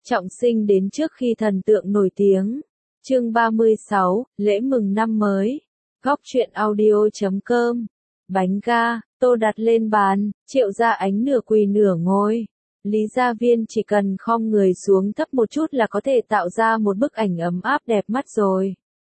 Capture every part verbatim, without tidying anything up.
Trọng sinh đến trước khi thần tượng nổi tiếng. Chương ba mươi sáu, lễ mừng năm mới. Góc truyện audio chấm com. Bánh ga, tô đặt lên bàn, Triệu Gia Ánh nửa quỳ nửa ngồi. Lý Gia Viên chỉ cần khom người xuống thấp một chút là có thể tạo ra một bức ảnh ấm áp đẹp mắt rồi.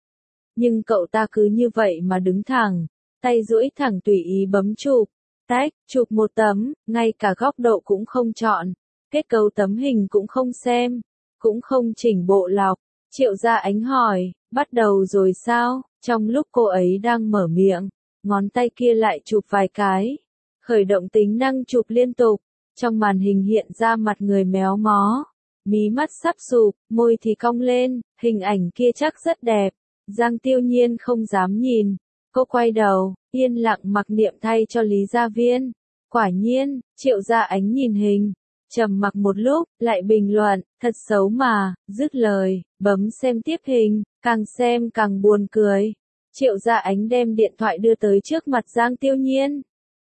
Nhưng cậu ta cứ như vậy mà đứng thẳng, tay duỗi thẳng tùy ý bấm chụp, tách, chụp một tấm, ngay cả góc độ cũng không chọn, kết cấu tấm hình cũng không xem, cũng không chỉnh bộ lọc. Triệu Gia Ánh hỏi, bắt đầu rồi sao? Trong lúc cô ấy đang mở miệng, ngón tay kia lại chụp vài cái, khởi động tính năng chụp liên tục. Trong màn hình hiện ra mặt người méo mó, mí mắt sắp sụp, môi thì cong lên, hình ảnh kia chắc rất đẹp. Giang Tiêu Nhiên không dám nhìn, cô quay đầu, yên lặng mặc niệm thay cho Lý Gia Viên. Quả nhiên, Triệu Gia Ánh nhìn hình, trầm mặc một lúc, lại bình luận, thật xấu mà, dứt lời, bấm xem tiếp hình, càng xem càng buồn cười. Triệu Gia Ánh đem điện thoại đưa tới trước mặt Giang Tiêu Nhiên.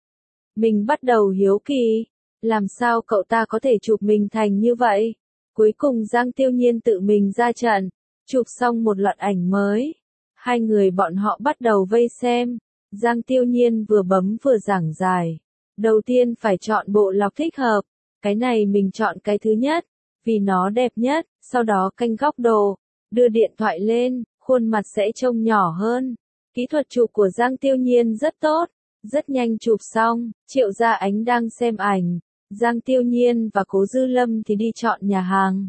Mình bắt đầu hiếu kỳ, làm sao cậu ta có thể chụp mình thành như vậy? Cuối cùng Giang Tiêu Nhiên tự mình ra trận, chụp xong một loạt ảnh mới. Hai người bọn họ bắt đầu vây xem. Giang Tiêu Nhiên vừa bấm vừa giảng giải. Đầu tiên phải chọn bộ lọc thích hợp. Cái này mình chọn cái thứ nhất, vì nó đẹp nhất, sau đó canh góc độ, đưa điện thoại lên, khuôn mặt sẽ trông nhỏ hơn. Kỹ thuật chụp của Giang Tiêu Nhiên rất tốt, rất nhanh chụp xong. Triệu Gia Ánh đang xem ảnh, Giang Tiêu Nhiên và Cố Dư Lâm thì đi chọn nhà hàng.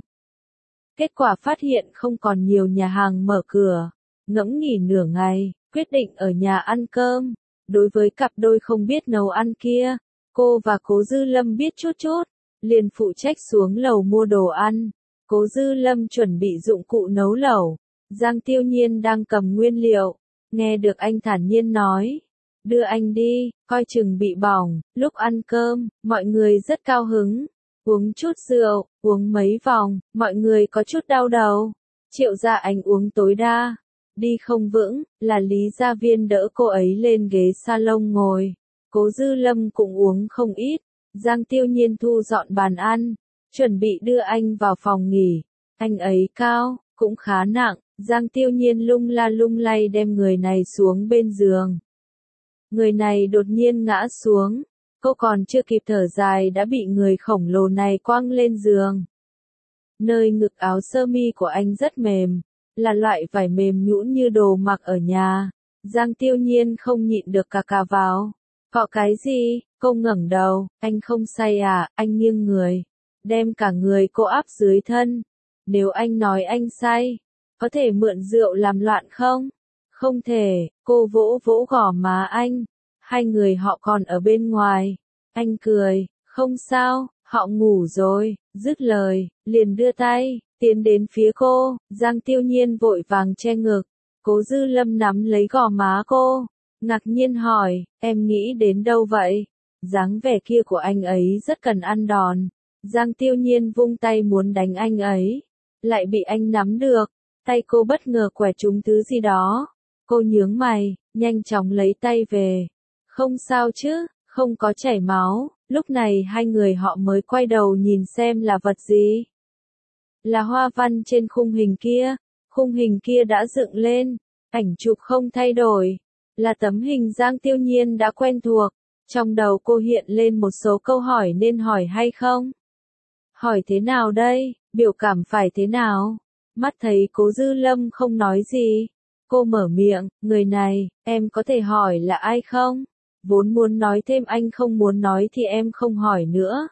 Kết quả phát hiện không còn nhiều nhà hàng mở cửa, ngẫm nghĩ nửa ngày, quyết định ở nhà ăn cơm. Đối với cặp đôi không biết nấu ăn kia, cô và Cố Dư Lâm biết chút chút, liền phụ trách xuống lầu mua đồ ăn. Cố Dư Lâm chuẩn bị dụng cụ nấu lẩu, Giang Tiêu Nhiên đang cầm nguyên liệu, nghe được anh thản nhiên nói, đưa anh đi, coi chừng bị bỏng. Lúc ăn cơm, mọi người rất cao hứng, uống chút rượu, uống mấy vòng, mọi người có chút đau đầu. Triệu Gia Ánh uống tối đa, đi không vững, là Lý Gia Viên đỡ cô ấy lên ghế salon ngồi. Cố Dư Lâm cũng uống không ít. Giang Tiêu Nhiên thu dọn bàn ăn, chuẩn bị đưa anh vào phòng nghỉ. Anh ấy cao, cũng khá nặng, Giang Tiêu Nhiên lung la lung lay đem người này xuống bên giường. Người này đột nhiên ngã xuống, cô còn chưa kịp thở dài đã bị người khổng lồ này quăng lên giường. Nơi ngực áo sơ mi của anh rất mềm, là loại vải mềm nhũn như đồ mặc ở nhà. Giang Tiêu Nhiên không nhịn được cà cà vào. Cọ cái gì? Cô ngẩng đầu, anh không say à? Anh nghiêng người, đem cả người cô áp dưới thân. Nếu anh nói anh say, có thể mượn rượu làm loạn không? Không thể. Cô vỗ vỗ gò má anh. Hai người họ còn ở bên ngoài. Anh cười, không sao, họ ngủ rồi. Dứt lời, liền đưa tay, tiến đến phía cô. Giang Tiêu Nhiên vội vàng che ngực. Cố Dư Lâm nắm lấy gò má cô, ngạc nhiên hỏi, em nghĩ đến đâu vậy? Dáng vẻ kia của anh ấy rất cần ăn đòn. Giang Tiêu Nhiên vung tay muốn đánh anh ấy, lại bị anh nắm được. Tay cô bất ngờ quẻ trúng thứ gì đó. Cô nhướng mày, nhanh chóng lấy tay về. Không sao chứ, không có chảy máu. Lúc này hai người họ mới quay đầu nhìn xem là vật gì. Là hoa văn trên khung hình kia. Khung hình kia đã dựng lên, ảnh chụp không thay đổi. Là tấm hình Giang Tiêu Nhiên đã quen thuộc. Trong đầu cô hiện lên một số câu hỏi nên hỏi hay không? Hỏi thế nào đây? Biểu cảm phải thế nào? Mắt thấy Cố Dư Lâm không nói gì, cô mở miệng, người này, em có thể hỏi là ai không? Vốn muốn nói thêm anh không muốn nói thì em không hỏi nữa.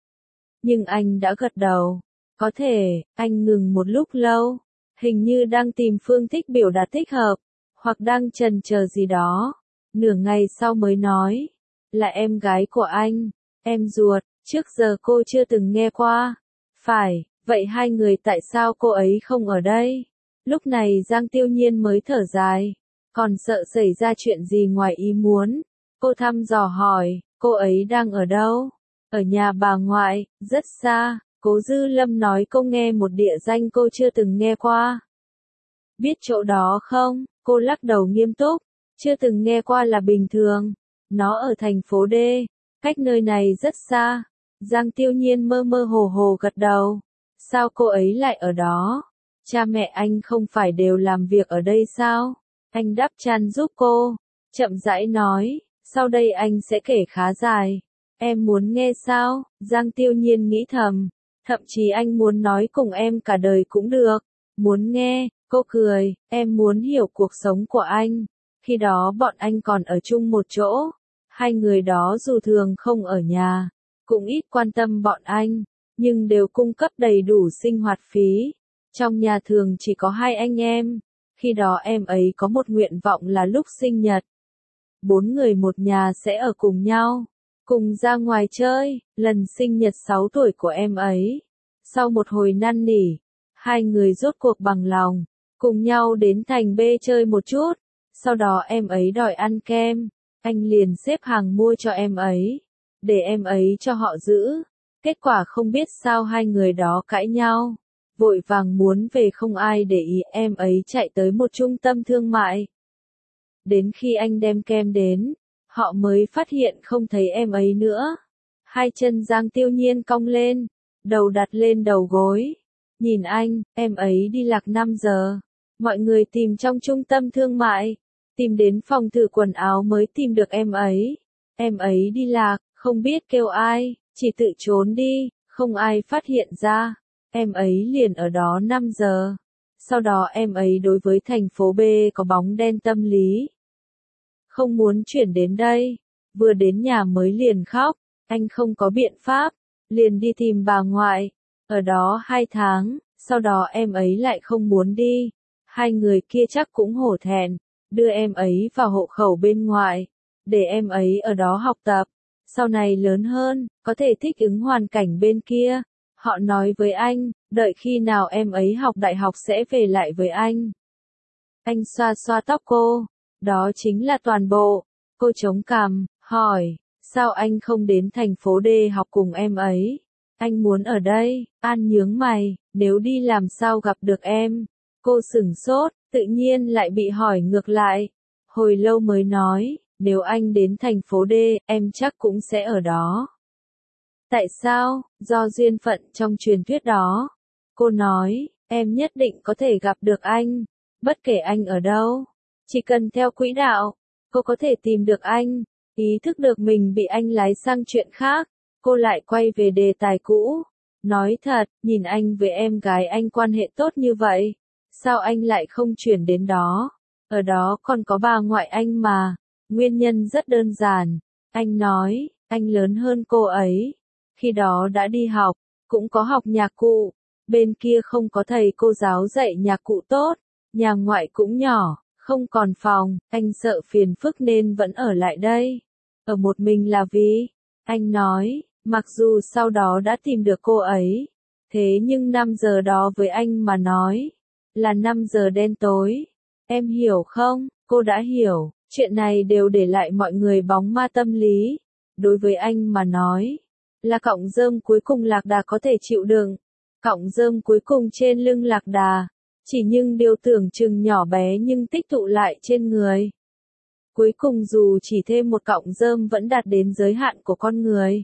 Nhưng anh đã gật đầu. Có thể. Anh ngừng một lúc lâu, hình như đang tìm phương thức biểu đạt thích hợp, hoặc đang chần chờ gì đó. Nửa ngày sau mới nói, là em gái của anh, em ruột, trước giờ cô chưa từng nghe qua. Phải, vậy hai người tại sao cô ấy không ở đây? Lúc này Giang Tiêu Nhiên mới thở dài, còn sợ xảy ra chuyện gì ngoài ý muốn. Cô thăm dò hỏi, cô ấy đang ở đâu? Ở nhà bà ngoại, rất xa. Cố Dư Lâm nói cô nghe một địa danh cô chưa từng nghe qua. Biết chỗ đó không? Cô lắc đầu nghiêm túc, chưa từng nghe qua là bình thường. Nó ở thành phố D, cách nơi này rất xa. Giang Tiêu Nhiên mơ mơ hồ hồ gật đầu. Sao cô ấy lại ở đó? Cha mẹ anh không phải đều làm việc ở đây sao? Anh đắp chăn giúp cô, chậm rãi nói, sau đây anh sẽ kể khá dài. Em muốn nghe sao? Giang Tiêu Nhiên nghĩ thầm, thậm chí anh muốn nói cùng em cả đời cũng được. Muốn nghe, cô cười, em muốn hiểu cuộc sống của anh. Khi đó bọn anh còn ở chung một chỗ. Hai người đó dù thường không ở nhà, cũng ít quan tâm bọn anh, nhưng đều cung cấp đầy đủ sinh hoạt phí. Trong nhà thường chỉ có hai anh em. Khi đó em ấy có một nguyện vọng là lúc sinh nhật, bốn người một nhà sẽ ở cùng nhau, cùng ra ngoài chơi. Lần sinh nhật sáu tuổi của em ấy, sau một hồi năn nỉ, hai người rốt cuộc bằng lòng, cùng nhau đến thành B chơi một chút. Sau đó em ấy đòi ăn kem, anh liền xếp hàng mua cho em ấy, để em ấy cho họ giữ. Kết quả không biết sao hai người đó cãi nhau, vội vàng muốn về không ai để ý, em ấy chạy tới một trung tâm thương mại. Đến khi anh đem kem đến, họ mới phát hiện không thấy em ấy nữa. Hai chân Giang Tiêu Nhiên cong lên, đầu đặt lên đầu gối. Nhìn anh, em ấy đi lạc năm giờ. Mọi người tìm trong trung tâm thương mại, tìm đến phòng thử quần áo mới tìm được em ấy. Em ấy đi lạc, không biết kêu ai, chỉ tự trốn đi, không ai phát hiện ra. Em ấy liền ở đó năm giờ. Sau đó em ấy đối với thành phố B có bóng đen tâm lý, không muốn chuyển đến đây. Vừa đến nhà mới liền khóc, anh không có biện pháp, liền đi tìm bà ngoại. Ở đó hai tháng, sau đó em ấy lại không muốn đi. Hai người kia chắc cũng hổ thẹn, đưa em ấy vào hộ khẩu bên ngoài, để em ấy ở đó học tập. Sau này lớn hơn, có thể thích ứng hoàn cảnh bên kia. Họ nói với anh, đợi khi nào em ấy học đại học sẽ về lại với anh. Anh xoa xoa tóc cô, đó chính là toàn bộ. Cô chống cằm, hỏi, sao anh không đến thành phố D học cùng em ấy? Anh muốn ở đây. An nhướng mày, nếu đi làm sao gặp được em? Cô sửng sốt, tự nhiên lại bị hỏi ngược lại. Hồi lâu mới nói, nếu anh đến thành phố D, em chắc cũng sẽ ở đó. Tại sao? Do duyên phận trong truyền thuyết đó. Cô nói, em nhất định có thể gặp được anh, bất kể anh ở đâu. Chỉ cần theo quỹ đạo, cô có thể tìm được anh. Ý thức được mình bị anh lái sang chuyện khác, cô lại quay về đề tài cũ. Nói thật, nhìn anh với em gái anh quan hệ tốt như vậy, sao anh lại không chuyển đến đó? Ở đó còn có bà ngoại anh mà. Nguyên nhân rất đơn giản. Anh nói, anh lớn hơn cô ấy. Khi đó đã đi học, cũng có học nhạc cụ. Bên kia không có thầy cô giáo dạy nhạc cụ tốt. Nhà ngoại cũng nhỏ, không còn phòng. Anh sợ phiền phức nên vẫn ở lại đây. Ở một mình là vì, anh nói, mặc dù sau đó đã tìm được cô ấy. Thế nhưng năm giờ đó với anh mà nói, là năm giờ đen tối. Em hiểu không? Cô đã hiểu, chuyện này đều để lại mọi người bóng ma tâm lý. Đối với anh mà nói, là cọng rơm cuối cùng lạc đà có thể chịu đựng. Cọng rơm cuối cùng trên lưng lạc đà, chỉ nhưng điều tưởng chừng nhỏ bé nhưng tích tụ lại trên người. Cuối cùng dù chỉ thêm một cọng rơm vẫn đạt đến giới hạn của con người.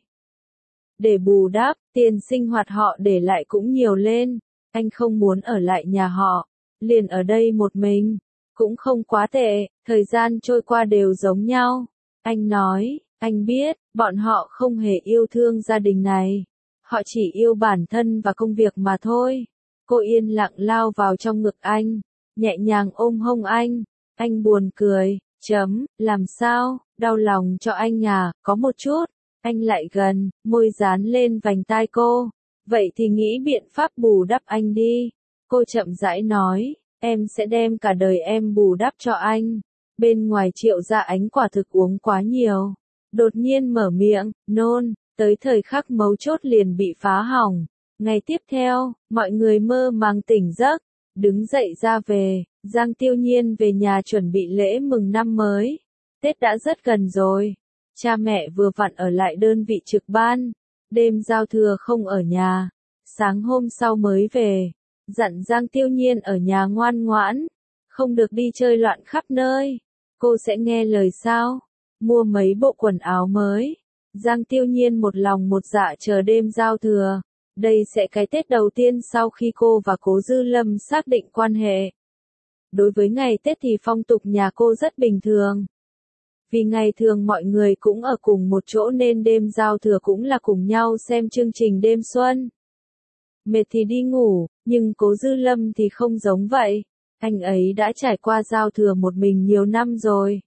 Để bù đắp, tiền sinh hoạt họ để lại cũng nhiều lên. Anh không muốn ở lại nhà họ, liền ở đây một mình. Cũng không quá tệ, thời gian trôi qua đều giống nhau. Anh nói, anh biết, bọn họ không hề yêu thương gia đình này. Họ chỉ yêu bản thân và công việc mà thôi. Cô yên lặng lao vào trong ngực anh, nhẹ nhàng ôm hông anh. Anh buồn cười, chấm, làm sao, đau lòng cho anh à, có một chút. Anh lại gần, môi dán lên vành tai cô. Vậy thì nghĩ biện pháp bù đắp anh đi. Cô chậm rãi nói, em sẽ đem cả đời em bù đắp cho anh. Bên ngoài Triệu Gia Ánh quả thực uống quá nhiều. Đột nhiên mở miệng, nôn, tới thời khắc mấu chốt liền bị phá hỏng. Ngày tiếp theo, mọi người mơ màng tỉnh giấc, đứng dậy ra về. Giang Tiêu Nhiên về nhà chuẩn bị lễ mừng năm mới. Tết đã rất gần rồi. Cha mẹ vừa vặn ở lại đơn vị trực ban. Đêm giao thừa không ở nhà. Sáng hôm sau mới về. Dặn Giang Tiêu Nhiên ở nhà ngoan ngoãn. Không được đi chơi loạn khắp nơi. Cô sẽ nghe lời sao? Mua mấy bộ quần áo mới. Giang Tiêu Nhiên một lòng một dạ chờ đêm giao thừa. Đây sẽ cái Tết đầu tiên sau khi cô và Cố Dư Lâm xác định quan hệ. Đối với ngày Tết thì phong tục nhà cô rất bình thường. Vì ngày thường mọi người cũng ở cùng một chỗ nên đêm giao thừa cũng là cùng nhau xem chương trình đêm xuân. Mệt thì đi ngủ, nhưng Cố Dư Lâm thì không giống vậy. Anh ấy đã trải qua giao thừa một mình nhiều năm rồi.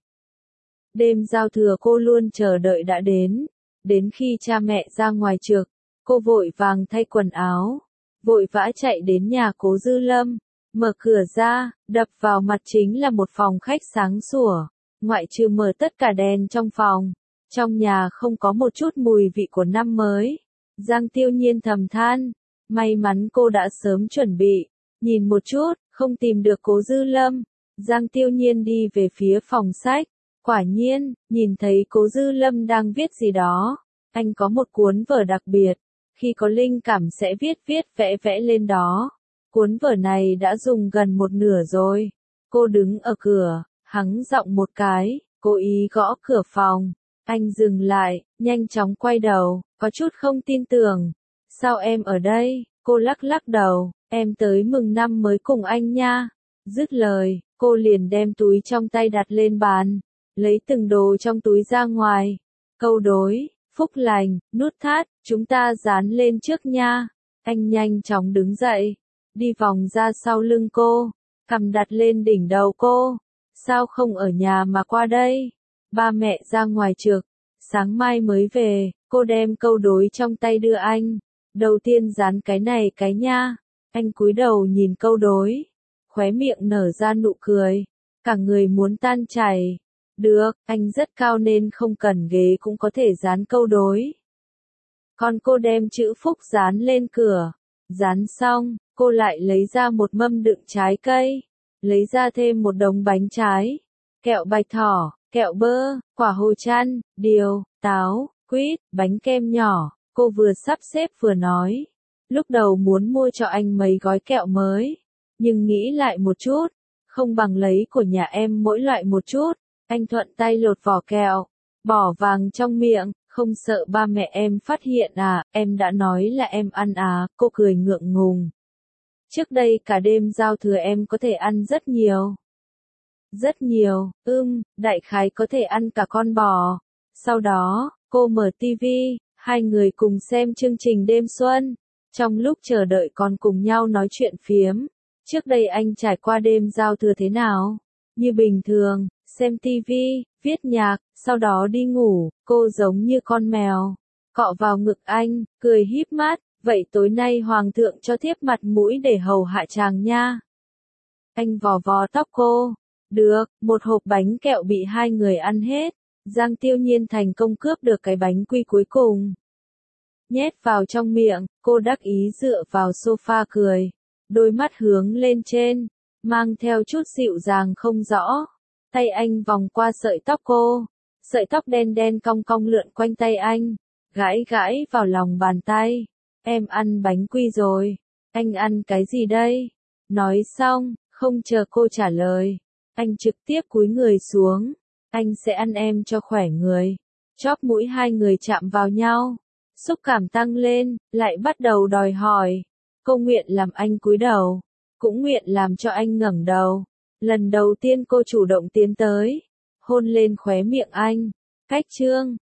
Đêm giao thừa cô luôn chờ đợi đã đến. Đến khi cha mẹ ra ngoài trực, cô vội vàng thay quần áo, vội vã chạy đến nhà Cố Dư Lâm, mở cửa ra, đập vào mặt chính là một phòng khách sáng sủa, ngoại trừ mở tất cả đèn trong phòng, trong nhà không có một chút mùi vị của năm mới. Giang Tiêu Nhiên thầm than, may mắn cô đã sớm chuẩn bị, nhìn một chút, không tìm được Cố Dư Lâm. Giang Tiêu Nhiên đi về phía phòng sách, quả nhiên, nhìn thấy Cố Dư Lâm đang viết gì đó. Anh có một cuốn vở đặc biệt, khi có linh cảm sẽ viết viết vẽ vẽ lên đó. Cuốn vở này đã dùng gần một nửa rồi. Cô đứng ở cửa, hắng giọng một cái, cố ý gõ cửa phòng. Anh dừng lại, nhanh chóng quay đầu, có chút không tin tưởng. Sao em ở đây? Cô lắc lắc đầu, em tới mừng năm mới cùng anh nha. Dứt lời, cô liền đem túi trong tay đặt lên bàn, lấy từng đồ trong túi ra ngoài. Câu đối, phúc lành, nút thắt, chúng ta dán lên trước nha. Anh nhanh chóng đứng dậy, đi vòng ra sau lưng cô, cầm đặt lên đỉnh đầu cô. Sao không ở nhà mà qua đây? Ba mẹ ra ngoài trực, sáng mai mới về. Cô đem câu đối trong tay đưa anh. Đầu tiên dán cái này cái nha. Anh cúi đầu nhìn câu đối, khóe miệng nở ra nụ cười, cả người muốn tan chảy. Được, anh rất cao nên không cần ghế cũng có thể dán câu đối. Còn cô đem chữ phúc dán lên cửa. Dán xong, cô lại lấy ra một mâm đựng trái cây, lấy ra thêm một đống bánh trái, kẹo bạch thỏ, kẹo bơ, quả hồ chăn, điều, táo, quýt, bánh kem nhỏ. Cô vừa sắp xếp vừa nói, lúc đầu muốn mua cho anh mấy gói kẹo mới, nhưng nghĩ lại một chút, không bằng lấy của nhà em mỗi loại một chút. Anh thuận tay lột vỏ kẹo, bỏ vàng trong miệng, không sợ ba mẹ em phát hiện à, em đã nói là em ăn à, cô cười ngượng ngùng. Trước đây cả đêm giao thừa em có thể ăn rất nhiều. Rất nhiều, ưm, đại khái có thể ăn cả con bò. Sau đó, cô mở tivi, hai người cùng xem chương trình đêm xuân. Trong lúc chờ đợi còn cùng nhau nói chuyện phiếm. Trước đây anh trải qua đêm giao thừa thế nào? Như bình thường, xem tivi, viết nhạc, sau đó đi ngủ. Cô giống như con mèo, cọ vào ngực anh, cười híp mắt. Vậy tối nay hoàng thượng cho thiếp mặt mũi để hầu hạ chàng nha. Anh vò vò tóc cô. Được, một hộp bánh kẹo bị hai người ăn hết. Giang Tiêu Nhiên thành công cướp được cái bánh quy cuối cùng. Nhét vào trong miệng, cô đắc ý dựa vào sofa cười. Đôi mắt hướng lên trên, mang theo chút dịu dàng không rõ. Tay anh vòng qua sợi tóc cô. Sợi tóc đen đen cong cong lượn quanh tay anh, gãi gãi vào lòng bàn tay. Em ăn bánh quy rồi. Anh ăn cái gì đây? Nói xong, không chờ cô trả lời, anh trực tiếp cúi người xuống. Anh sẽ ăn em cho khỏe người. Chóp mũi hai người chạm vào nhau. Xúc cảm tăng lên, lại bắt đầu đòi hỏi. Cô nguyện làm anh cúi đầu, cũng nguyện làm cho anh ngẩng đầu. Lần đầu tiên cô chủ động tiến tới, hôn lên khóe miệng anh. Cách chương